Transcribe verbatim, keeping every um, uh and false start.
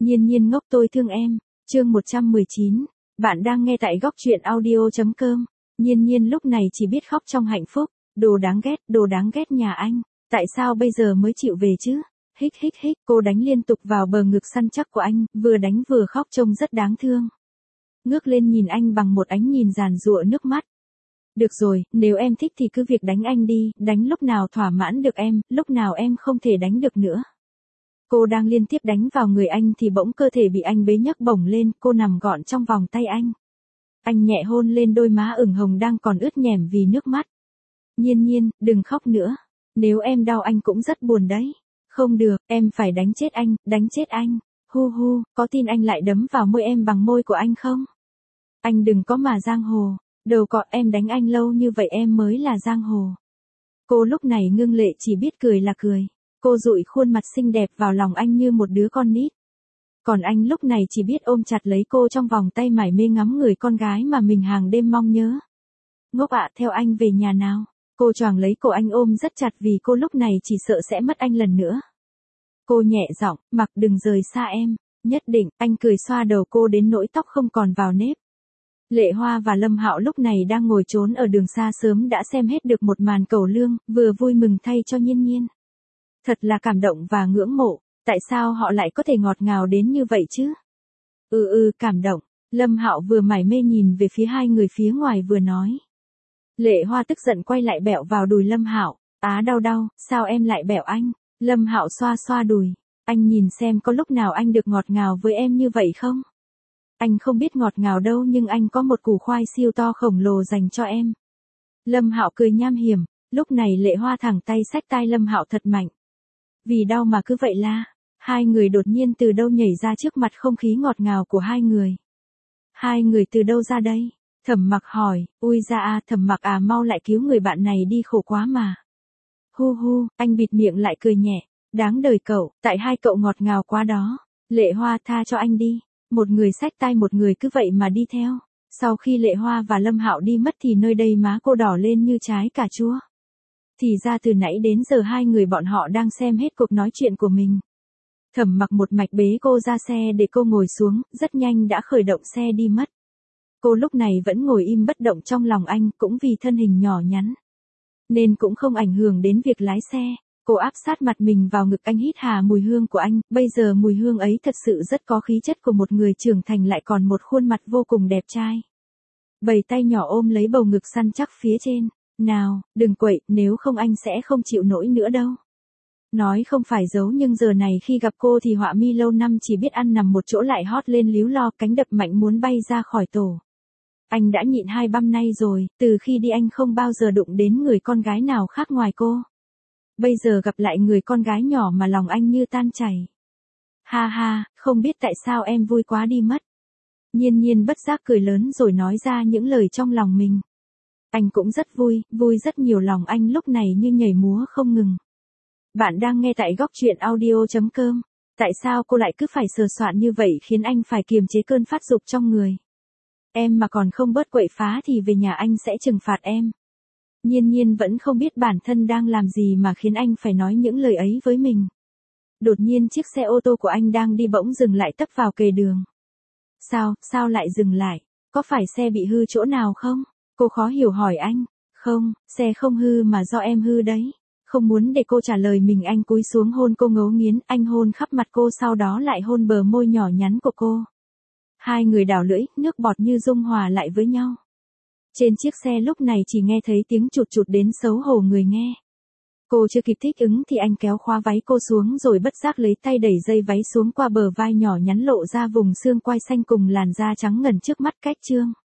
Nhiên nhiên ngốc tôi thương em, chương một trăm mười chín. Bạn đang nghe tại góc truyện audio.com. Nhiên nhiên lúc này chỉ biết khóc trong hạnh phúc. Đồ đáng ghét, đồ đáng ghét nhà anh. Tại sao bây giờ mới chịu về chứ? Hích hích hích, cô đánh liên tục vào bờ ngực săn chắc của anh, vừa đánh vừa khóc trông rất đáng thương. Ngước lên nhìn anh bằng một ánh nhìn giàn giụa nước mắt. Được rồi, nếu em thích thì cứ việc đánh anh đi, đánh lúc nào thỏa mãn được em, lúc nào em không thể đánh được nữa. Cô đang liên tiếp đánh vào người anh thì bỗng cơ thể bị anh bế nhấc bổng lên, cô nằm gọn trong vòng tay anh. Anh nhẹ hôn lên đôi má ửng hồng đang còn ướt nhèm vì nước mắt. Nhiên nhiên, đừng khóc nữa. Nếu em đau anh cũng rất buồn đấy. Không được, em phải đánh chết anh, đánh chết anh. Hu hu, có tin anh lại đấm vào môi em bằng môi của anh không? Anh đừng có mà giang hồ. Đầu cọ em đánh anh lâu như vậy em mới là giang hồ. Cô lúc này ngưng lệ chỉ biết cười là cười. Cô dụi khuôn mặt xinh đẹp vào lòng anh như một đứa con nít. Còn anh lúc này chỉ biết ôm chặt lấy cô trong vòng tay mải mê ngắm người con gái mà mình hàng đêm mong nhớ. Ngốc ạ, theo anh về nhà nào. Cô choàng lấy cổ anh ôm rất chặt vì cô lúc này chỉ sợ sẽ mất anh lần nữa. Cô nhẹ giọng, mặc đừng rời xa em. Nhất định, anh cười xoa đầu cô đến nỗi tóc không còn vào nếp. Lệ Hoa và Lâm Hạo lúc này đang ngồi trốn ở đường xa sớm đã xem hết được một màn cầu lương, vừa vui mừng thay cho Nhiên nhiên. Thật là cảm động và ngưỡng mộ, tại sao họ lại có thể ngọt ngào đến như vậy chứ? Ừ ừ, cảm động. Lâm Hạo vừa mải mê nhìn về phía hai người phía ngoài vừa nói. Lệ Hoa tức giận quay lại bẹo vào đùi Lâm Hạo, á đau đau, sao em lại bẹo anh? Lâm Hạo xoa xoa đùi, anh nhìn xem có lúc nào anh được ngọt ngào với em như vậy không? Anh không biết ngọt ngào đâu nhưng anh có một củ khoai siêu to khổng lồ dành cho em. Lâm Hạo cười nham hiểm, lúc này Lệ Hoa thẳng tay xách tai Lâm Hạo thật mạnh. Vì đau mà cứ vậy la, hai người đột nhiên từ đâu nhảy ra trước mặt không khí ngọt ngào của hai người. Hai người từ đâu ra đây? Thẩm Mặc hỏi, ui ra à, Thẩm Mặc à, mau lại cứu người bạn này đi, khổ quá mà. Hu hu, anh bịt miệng lại cười nhẹ, đáng đời cậu, tại hai cậu ngọt ngào quá đó. Lệ Hoa tha cho anh đi. Một người xách tay một người cứ vậy mà đi theo. Sau khi Lệ Hoa và Lâm Hạo đi mất thì nơi đây má cô đỏ lên như trái cà chua. Thì ra từ nãy đến giờ hai người bọn họ đang xem hết cuộc nói chuyện của mình. Thẩm Mặc một mạch bế cô ra xe để cô ngồi xuống, rất nhanh đã khởi động xe đi mất. Cô lúc này vẫn ngồi im bất động trong lòng anh, cũng vì thân hình nhỏ nhắn nên cũng không ảnh hưởng đến việc lái xe. Cô áp sát mặt mình vào ngực anh, hít hà mùi hương của anh, bây giờ mùi hương ấy thật sự rất có khí chất của một người trưởng thành lại còn một khuôn mặt vô cùng đẹp trai. Bầy tay nhỏ ôm lấy bầu ngực săn chắc phía trên. Nào, đừng quậy, nếu không anh sẽ không chịu nổi nữa đâu. Nói không phải giấu nhưng giờ này khi gặp cô thì Họa Mi lâu năm chỉ biết ăn nằm một chỗ lại hót lên líu lo, cánh đập mạnh muốn bay ra khỏi tổ. Anh đã nhịn hai băm nay rồi, từ khi đi anh không bao giờ đụng đến người con gái nào khác ngoài cô. Bây giờ gặp lại người con gái nhỏ mà lòng anh như tan chảy. Ha ha, không biết tại sao em vui quá đi mất. Nhiên nhiên bất giác cười lớn rồi nói ra những lời trong lòng mình. Anh cũng rất vui, vui rất nhiều, lòng anh lúc này như nhảy múa không ngừng. Bạn đang nghe tại góc truyện audio.com. Tại sao cô lại cứ phải sờ soạn như vậy khiến anh phải kiềm chế cơn phát dục trong người? Em mà còn không bớt quậy phá thì về nhà anh sẽ trừng phạt em. Nhiên nhiên vẫn không biết bản thân đang làm gì mà khiến anh phải nói những lời ấy với mình. Đột nhiên chiếc xe ô tô của anh đang đi bỗng dừng lại tấp vào kề đường. Sao, sao lại dừng lại? Có phải xe bị hư chỗ nào không? Cô khó hiểu hỏi anh. Không, xe không hư mà do em hư đấy. Không muốn để cô trả lời mình, anh cúi xuống hôn cô ngấu nghiến, anh hôn khắp mặt cô sau đó lại hôn bờ môi nhỏ nhắn của cô. Hai người đảo lưỡi, nước bọt như dung hòa lại với nhau. Trên chiếc xe lúc này chỉ nghe thấy tiếng chụt chụt đến xấu hổ người nghe. Cô chưa kịp thích ứng thì anh kéo khóa váy cô xuống rồi bất giác lấy tay đẩy dây váy xuống qua bờ vai nhỏ nhắn lộ ra vùng xương quai xanh cùng làn da trắng ngần trước mắt cách trương.